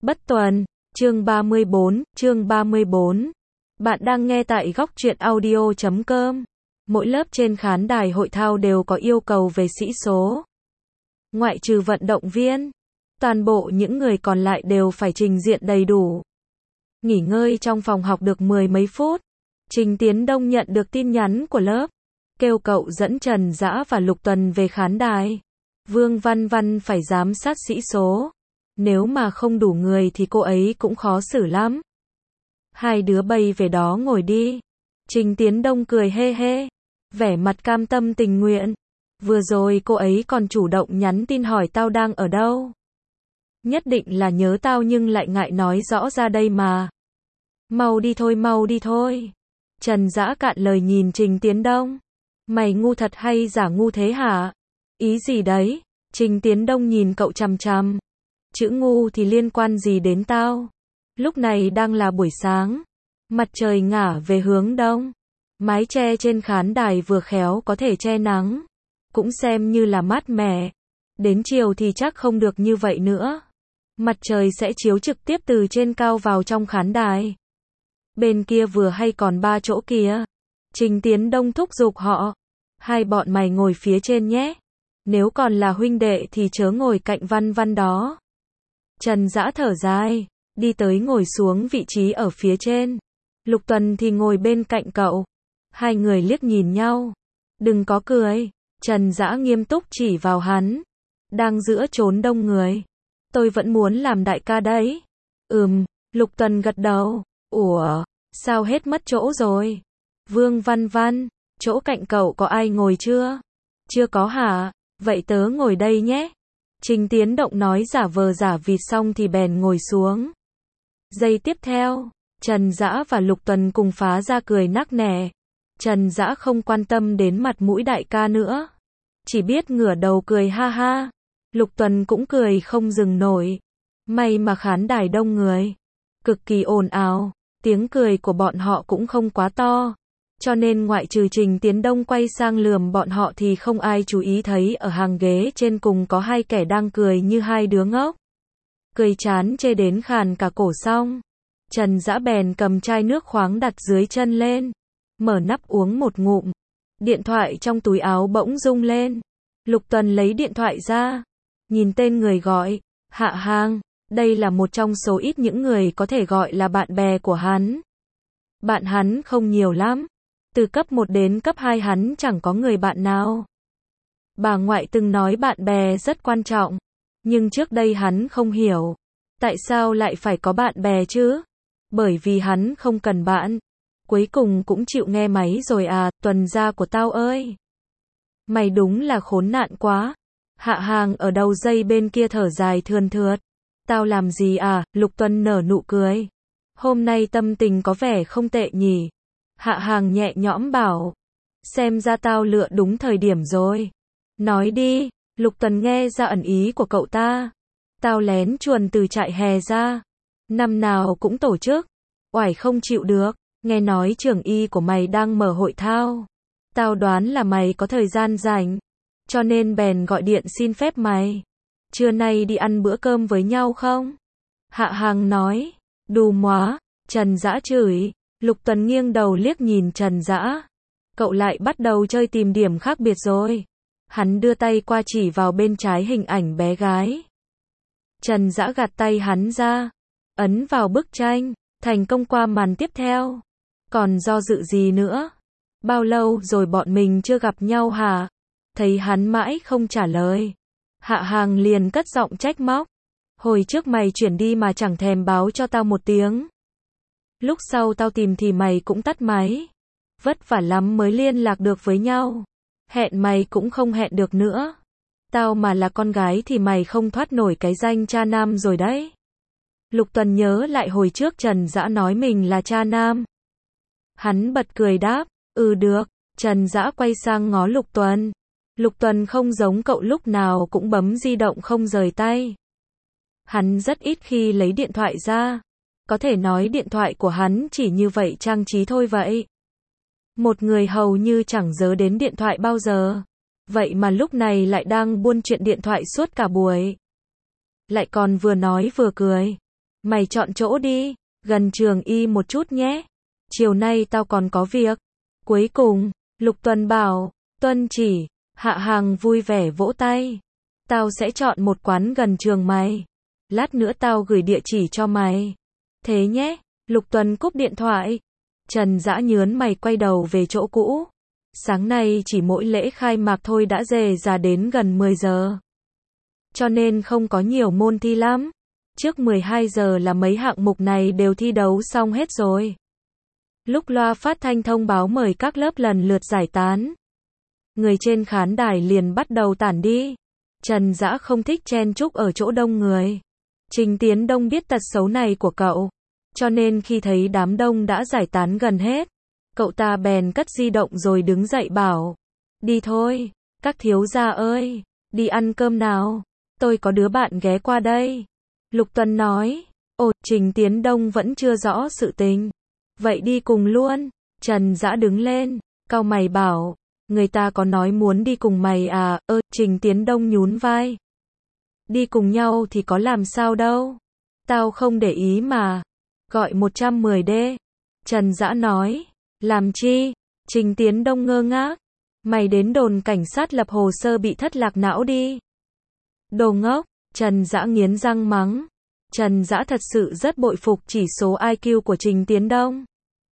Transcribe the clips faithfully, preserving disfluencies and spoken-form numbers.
Bất Tuần, chương ba mươi bốn, chương ba mươi bốn. Bạn đang nghe tại góc truyện audio chấm com. Mỗi lớp trên khán đài hội thao đều có yêu cầu về sĩ số. Ngoại trừ vận động viên, toàn bộ những người còn lại đều phải trình diện đầy đủ. Nghỉ ngơi trong phòng học được mười mấy phút, Trình Tiến Đông nhận được tin nhắn của lớp, kêu cậu dẫn Trần Dã và Lục Tuần về khán đài. Vương Văn Văn phải giám sát sĩ số. Nếu mà không đủ người thì cô ấy cũng khó xử lắm. Hai đứa bay về đó ngồi đi. Trình Tiến Đông cười hê hê, vẻ mặt cam tâm tình nguyện. Vừa rồi cô ấy còn chủ động nhắn tin hỏi tao đang ở đâu. Nhất định là nhớ tao nhưng lại ngại nói rõ ra đây mà. Mau đi thôi, mau đi thôi. Trần Dã cạn lời nhìn Trình Tiến Đông. Mày ngu thật hay giả ngu thế hả? Ý gì đấy? Trình Tiến Đông nhìn cậu chằm chằm. Chữ ngu thì liên quan gì đến tao? Lúc này đang là buổi sáng. Mặt trời ngả về hướng đông. Mái che trên khán đài vừa khéo có thể che nắng. Cũng xem như là mát mẻ. Đến chiều thì chắc không được như vậy nữa. Mặt trời sẽ chiếu trực tiếp từ trên cao vào trong khán đài. Bên kia vừa hay còn ba chỗ kia. Trình Tiến Đông thúc giục họ. Hai bọn mày ngồi phía trên nhé. Nếu còn là huynh đệ thì chớ ngồi cạnh Văn Văn đó. Trần Dã thở dài, đi tới ngồi xuống vị trí ở phía trên. Lục Tuần thì ngồi bên cạnh cậu. Hai người liếc nhìn nhau. Đừng có cười. Trần Dã nghiêm túc chỉ vào hắn. Đang giữa chốn đông người. Tôi vẫn muốn làm đại ca đấy. Ừm, Lục Tuần gật đầu. Ủa, sao hết mất chỗ rồi? Vương Văn Văn, chỗ cạnh cậu có ai ngồi chưa? Chưa có hả? Vậy tớ ngồi đây nhé. Trình Tiến Động nói giả vờ giả vịt xong thì bèn ngồi xuống. Giây tiếp theo, Trần Dã và Lục Tuần cùng phá ra cười nắc nẻ. Trần Dã không quan tâm đến mặt mũi đại ca nữa. Chỉ biết ngửa đầu cười ha ha. Lục Tuần cũng cười không dừng nổi. May mà khán đài đông người. Cực kỳ ồn ào. Tiếng cười của bọn họ cũng không quá to. Cho nên ngoại trừ Trình Tiến Đông quay sang lườm bọn họ thì không ai chú ý thấy ở hàng ghế trên cùng có hai kẻ đang cười như hai đứa ngốc. Cười chán chê đến khàn cả cổ xong. Trần Dã bèn cầm chai nước khoáng đặt dưới chân lên. Mở nắp uống một ngụm. Điện thoại trong túi áo bỗng rung lên. Lục Tuần lấy điện thoại ra. Nhìn tên người gọi. Hạ Hàng. Đây là một trong số ít những người có thể gọi là bạn bè của hắn. Bạn hắn không nhiều lắm. Từ cấp một đến cấp hai hắn chẳng có người bạn nào. Bà ngoại từng nói bạn bè rất quan trọng. Nhưng trước đây hắn không hiểu. Tại sao lại phải có bạn bè chứ? Bởi vì hắn không cần bạn. Cuối cùng cũng chịu nghe máy rồi à, Tuần gia của tao ơi. Mày đúng là khốn nạn quá. Hạ Hàng ở đầu dây bên kia thở dài thườn thượt. Tao làm gì à, Lục Tuần nở nụ cười. Hôm nay tâm tình có vẻ không tệ nhỉ. Hạ Hàng nhẹ nhõm bảo. Xem ra tao lựa đúng thời điểm rồi. Nói đi, Lục Tuần nghe ra ẩn ý của cậu ta. Tao lén chuồn từ trại hè ra. Năm nào cũng tổ chức. Oải không chịu được. Nghe nói trường y của mày đang mở hội thao. Tao đoán là mày có thời gian rảnh. Cho nên bèn gọi điện xin phép mày. Trưa nay đi ăn bữa cơm với nhau không? Hạ Hàng nói. Đù móa. Trần Dã chửi. Lục Tuần nghiêng đầu liếc nhìn Trần Dã. Cậu lại bắt đầu chơi tìm điểm khác biệt rồi. Hắn đưa tay qua chỉ vào bên trái hình ảnh bé gái. Trần Dã gạt tay hắn ra. Ấn vào bức tranh. Thành công qua màn tiếp theo. Còn do dự gì nữa? Bao lâu rồi bọn mình chưa gặp nhau hả? Thấy hắn mãi không trả lời. Hạ Hàng liền cất giọng trách móc. Hồi trước mày chuyển đi mà chẳng thèm báo cho tao một tiếng. Lúc sau tao tìm thì mày cũng tắt máy. Vất vả lắm mới liên lạc được với nhau. Hẹn mày cũng không hẹn được nữa. Tao mà là con gái thì mày không thoát nổi cái danh cha nam rồi đấy. Lục Tuần nhớ lại hồi trước Trần Dã nói mình là cha nam. Hắn bật cười đáp, ừ được. Trần Dã quay sang ngó Lục Tuần. Lục Tuần không giống cậu lúc nào cũng bấm di động không rời tay. Hắn rất ít khi lấy điện thoại ra. Có thể nói điện thoại của hắn chỉ như vậy trang trí thôi vậy. Một người hầu như chẳng dớ đến điện thoại bao giờ. Vậy mà lúc này lại đang buôn chuyện điện thoại suốt cả buổi. Lại còn vừa nói vừa cười. Mày chọn chỗ đi, gần trường y một chút nhé. Chiều nay tao còn có việc. Cuối cùng, Lục Tuần bảo, tuân chỉ, Hạ Hằng vui vẻ vỗ tay. Tao sẽ chọn một quán gần trường mày. Lát nữa tao gửi địa chỉ cho mày. Thế nhé, Lục Tuần cúp điện thoại. Trần Dã nhớn mày quay đầu về chỗ cũ. Sáng nay chỉ mỗi lễ khai mạc thôi đã dề ra đến gần mười giờ. Cho nên không có nhiều môn thi lắm. Trước mười hai giờ là mấy hạng mục này đều thi đấu xong hết rồi. Lúc loa phát thanh thông báo mời các lớp lần lượt giải tán. Người trên khán đài liền bắt đầu tản đi. Trần Dã không thích chen chúc ở chỗ đông người. Trình Tiến Đông biết tật xấu này của cậu. Cho nên khi thấy đám đông đã giải tán gần hết, cậu ta bèn cất di động rồi đứng dậy bảo. Đi thôi, các thiếu gia ơi, đi ăn cơm nào. Tôi có đứa bạn ghé qua đây. Lục Tuần nói. Ồ, Trình Tiến Đông vẫn chưa rõ sự tình. Vậy đi cùng luôn. Trần Dã đứng lên, cau mày bảo. Người ta có nói muốn đi cùng mày à? Ơ, Trình Tiến Đông nhún vai. Đi cùng nhau thì có làm sao đâu. Tao không để ý mà. Gọi một trăm mười đê. Trần Dã nói. Làm chi? Trình Tiến Đông ngơ ngác. Mày đến đồn cảnh sát lập hồ sơ bị thất lạc não đi. Đồ ngốc. Trần Dã nghiến răng mắng. Trần Dã thật sự rất bội phục chỉ số i kiu của Trình Tiến Đông.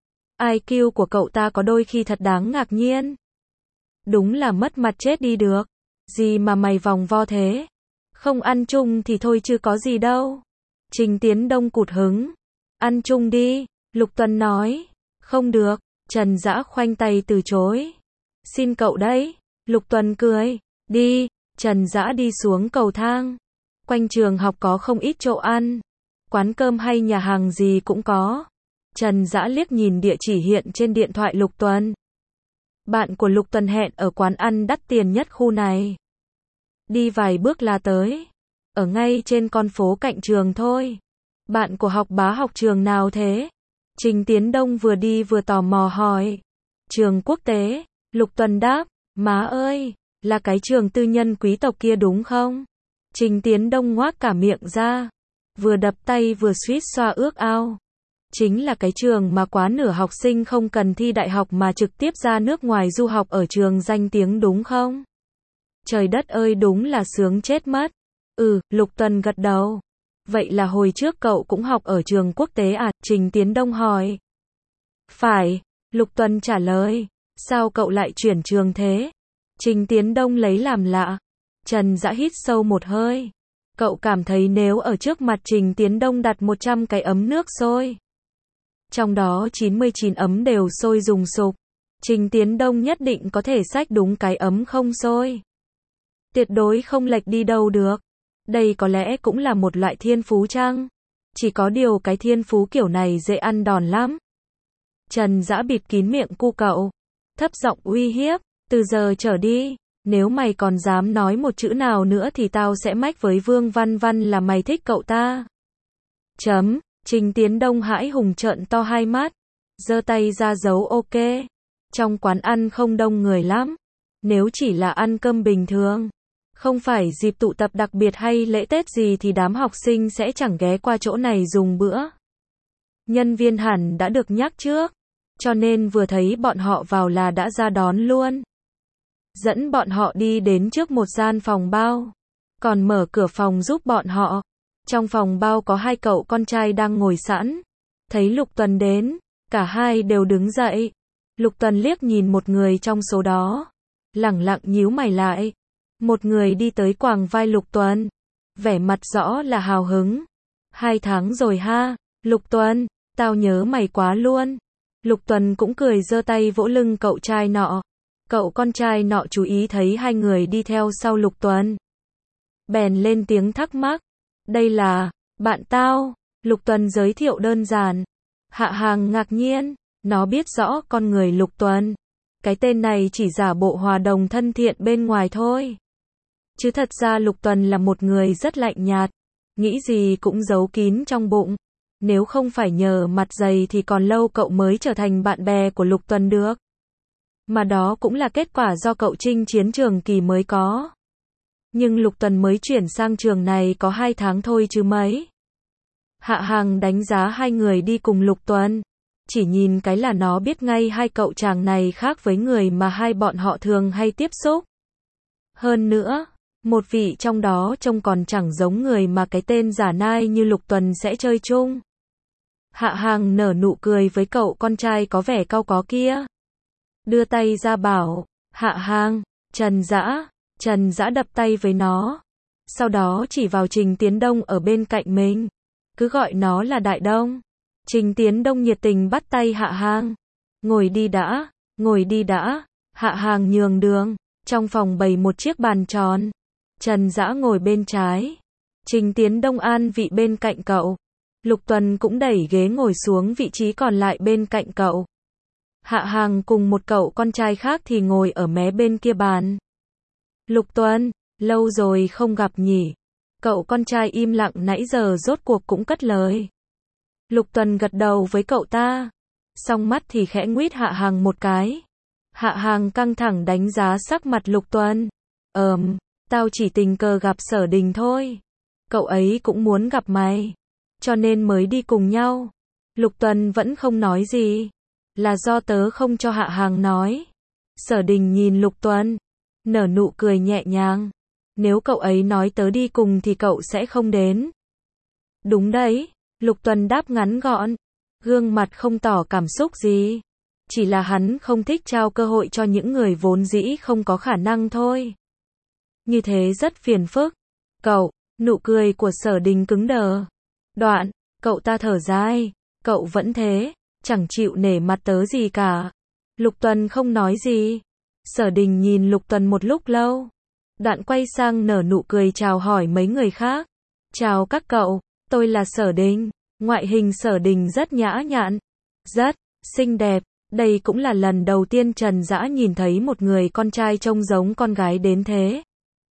i kiu của cậu ta có đôi khi thật đáng ngạc nhiên. Đúng là mất mặt chết đi được. Gì mà mày vòng vo thế? Không ăn chung thì thôi chứ có gì đâu. Trình Tiến Đông cụt hứng. Ăn chung đi, Lục Tuần nói. Không được, Trần Dã khoanh tay từ chối. Xin cậu đấy, Lục Tuần cười. Đi, Trần Dã đi xuống cầu thang. Quanh trường học có không ít chỗ ăn. Quán cơm hay nhà hàng gì cũng có. Trần Dã liếc nhìn địa chỉ hiện trên điện thoại Lục Tuần. Bạn của Lục Tuần hẹn ở quán ăn đắt tiền nhất khu này. Đi vài bước là tới. Ở ngay trên con phố cạnh trường thôi. Bạn của học bá học trường nào thế? Trình Tiến Đông vừa đi vừa tò mò hỏi. Trường quốc tế. Lục Tuần đáp. Má ơi, là cái trường tư nhân quý tộc kia đúng không? Trình Tiến Đông ngoác cả miệng ra. Vừa đập tay vừa suýt xoa ước ao. Chính là cái trường mà quá nửa học sinh không cần thi đại học mà trực tiếp ra nước ngoài du học ở trường danh tiếng đúng không? Trời đất ơi đúng là sướng chết mất. Ừ, Lục Tuần gật đầu. Vậy là hồi trước cậu cũng học ở trường quốc tế à? Trình Tiến Đông hỏi. Phải, Lục Tuần trả lời. Sao cậu lại chuyển trường thế? Trình Tiến Đông lấy làm lạ. Trần Dã hít sâu một hơi. Cậu cảm thấy nếu ở trước mặt Trình Tiến Đông đặt một trăm cái ấm nước sôi, trong đó chín mươi chín ấm đều sôi rùng sục, Trình Tiến Đông nhất định có thể xách đúng cái ấm không sôi. Tuyệt đối không lệch đi đâu được. Đây có lẽ cũng là một loại thiên phú chăng? Chỉ có điều cái thiên phú kiểu này dễ ăn đòn lắm. Trần Dã bịt kín miệng cu cậu, thấp giọng uy hiếp, từ giờ trở đi, nếu mày còn dám nói một chữ nào nữa thì tao sẽ mách với Vương Văn Văn là mày thích cậu ta. Chấm, Trình Tiến Đông hãi hùng trợn to hai mắt, giơ tay ra dấu ok. Trong quán ăn không đông người lắm. Nếu chỉ là ăn cơm bình thường, không phải dịp tụ tập đặc biệt hay lễ Tết gì thì đám học sinh sẽ chẳng ghé qua chỗ này dùng bữa. Nhân viên hẳn đã được nhắc trước, cho nên vừa thấy bọn họ vào là đã ra đón luôn. Dẫn bọn họ đi đến trước một gian phòng bao, còn mở cửa phòng giúp bọn họ. Trong phòng bao có hai cậu con trai đang ngồi sẵn. Thấy Lục Tuần đến, cả hai đều đứng dậy. Lục Tuần liếc nhìn một người trong số đó, lẳng lặng nhíu mày lại. Một người đi tới quàng vai Lục Tuần, vẻ mặt rõ là hào hứng. Hai tháng rồi ha, Lục Tuần, tao nhớ mày quá luôn. Lục Tuần cũng cười giơ tay vỗ lưng cậu trai nọ. Cậu con trai nọ chú ý thấy hai người đi theo sau Lục Tuần, bèn lên tiếng thắc mắc. Đây là bạn tao. Lục Tuần giới thiệu đơn giản. Hạ Hằng ngạc nhiên, nó biết rõ con người Lục Tuần. Cái tên này chỉ giả bộ hòa đồng thân thiện bên ngoài thôi. Chứ thật ra Lục Tuần là một người rất lạnh nhạt, nghĩ gì cũng giấu kín trong bụng. Nếu không phải nhờ mặt dày thì còn lâu cậu mới trở thành bạn bè của Lục Tuần được. Mà đó cũng là kết quả do cậu chinh chiến trường kỳ mới có. Nhưng Lục Tuần mới chuyển sang trường này có hai tháng thôi chứ mấy. Hạ Hàng đánh giá hai người đi cùng Lục Tuần. Chỉ nhìn cái là nó biết ngay hai cậu chàng này khác với người mà hai bọn họ thường hay tiếp xúc. Hơn nữa, một vị trong đó trông còn chẳng giống người mà cái tên giả nai như Lục Tuần sẽ chơi chung. Hạ Hàng nở nụ cười với cậu con trai có vẻ cau có kia. Đưa tay ra bảo, Hạ Hàng, Trần Dã. Trần Dã đập tay với nó. Sau đó chỉ vào Trình Tiến Đông ở bên cạnh mình. Cứ gọi nó là Đại Đông. Trình Tiến Đông nhiệt tình bắt tay Hạ Hàng. Ngồi đi đã, ngồi đi đã. Hạ Hàng nhường đường. Trong phòng bày một chiếc bàn tròn. Trần Dã ngồi bên trái. Trình Tiến Đông an vị bên cạnh cậu. Lục Tuần cũng đẩy ghế ngồi xuống vị trí còn lại bên cạnh cậu. Hạ Hàng cùng một cậu con trai khác thì ngồi ở mé bên kia bàn. Lục Tuần, lâu rồi không gặp nhỉ. Cậu con trai im lặng nãy giờ rốt cuộc cũng cất lời. Lục Tuần gật đầu với cậu ta. Song mắt thì khẽ nguýt Hạ Hàng một cái. Hạ Hàng căng thẳng đánh giá sắc mặt Lục Tuần. Ờm, tao chỉ tình cờ gặp Sở Đình thôi. Cậu ấy cũng muốn gặp mày. Cho nên mới đi cùng nhau. Lục Tuần vẫn không nói gì. Là do tớ không cho Hạ Hàng nói. Sở Đình nhìn Lục Tuần. Nở nụ cười nhẹ nhàng. Nếu cậu ấy nói tớ đi cùng thì cậu sẽ không đến. Đúng đấy. Lục Tuần đáp ngắn gọn. Gương mặt không tỏ cảm xúc gì. Chỉ là hắn không thích trao cơ hội cho những người vốn dĩ không có khả năng thôi. Như thế rất phiền phức. Cậu, nụ cười của Sở Đình cứng đờ. Đoạn, cậu ta thở dài. Cậu vẫn thế, chẳng chịu nể mặt tớ gì cả. Lục Tuần không nói gì. Sở Đình nhìn Lục Tuần một lúc lâu. Đoạn quay sang nở nụ cười chào hỏi mấy người khác. Chào các cậu, tôi là Sở Đình. Ngoại hình Sở Đình rất nhã nhặn, rất xinh đẹp. Đây cũng là lần đầu tiên Trần Dã nhìn thấy một người con trai trông giống con gái đến thế.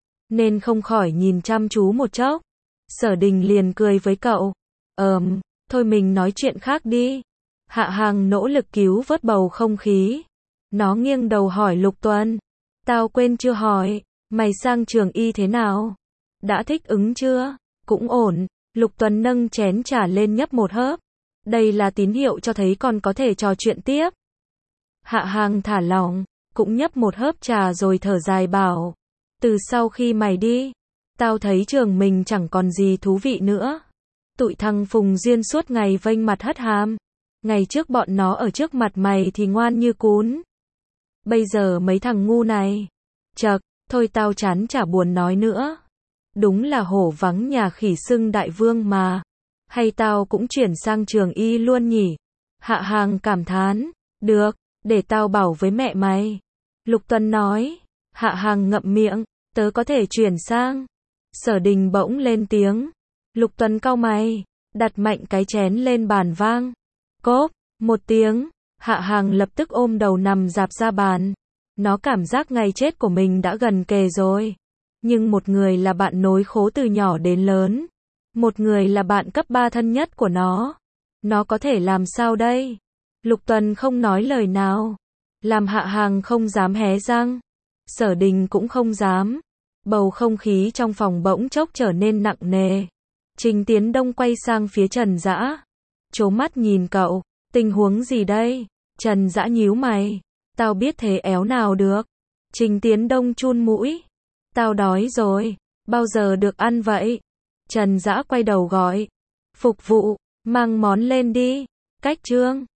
Nên không khỏi nhìn chăm chú một chốc. Sở Đình liền cười với cậu. Ờm, thôi mình nói chuyện khác đi. Hạ Hàng nỗ lực cứu vớt bầu không khí. Nó nghiêng đầu hỏi Lục Tuần. Tao quên chưa hỏi, mày sang trường y thế nào? Đã thích ứng chưa? Cũng ổn. Lục Tuần nâng chén trà lên nhấp một hớp. Đây là tín hiệu cho thấy con có thể trò chuyện tiếp. Hạ Hàng thả lỏng, cũng nhấp một hớp trà rồi thở dài bảo. Từ sau khi mày đi, tao thấy trường mình chẳng còn gì thú vị nữa. Tụi thằng Phùng Duyên suốt ngày vênh mặt hất hàm. Ngày trước bọn nó ở trước mặt mày thì ngoan như cún. Bây giờ mấy thằng ngu này. Chậc, thôi tao chán chả buồn nói nữa. Đúng là hổ vắng nhà khỉ xưng đại vương mà. Hay tao cũng chuyển sang trường y luôn nhỉ? Hạ Hàng cảm thán. Được, để tao bảo với mẹ mày. Lục Tuần nói. Hạ Hàng ngậm miệng. Tớ có thể chuyển sang. Sở Đình bỗng lên tiếng. Lục Tuần cau mày. Đặt mạnh cái chén lên bàn vang. Cốp, một tiếng. Hạ Hàng lập tức ôm đầu nằm rạp ra bàn. Nó cảm giác ngày chết của mình đã gần kề rồi. Nhưng một người là bạn nối khố từ nhỏ đến lớn. Một người là bạn cấp ba thân nhất của nó. Nó có thể làm sao đây? Lục Tuần không nói lời nào. Làm Hạ Hàng không dám hé răng. Sở Đình cũng không dám. Bầu không khí trong phòng bỗng chốc trở nên nặng nề. Trình Tiến Đông quay sang phía Trần Dã. Trố mắt nhìn cậu. Tình huống gì đây? Trần Dã nhíu mày. Tao biết thế éo nào được. Trình Tiến Đông chun mũi. Tao đói rồi. Bao giờ được ăn vậy? Trần Dã quay đầu gọi. Phục vụ, mang món lên đi. Cách trương.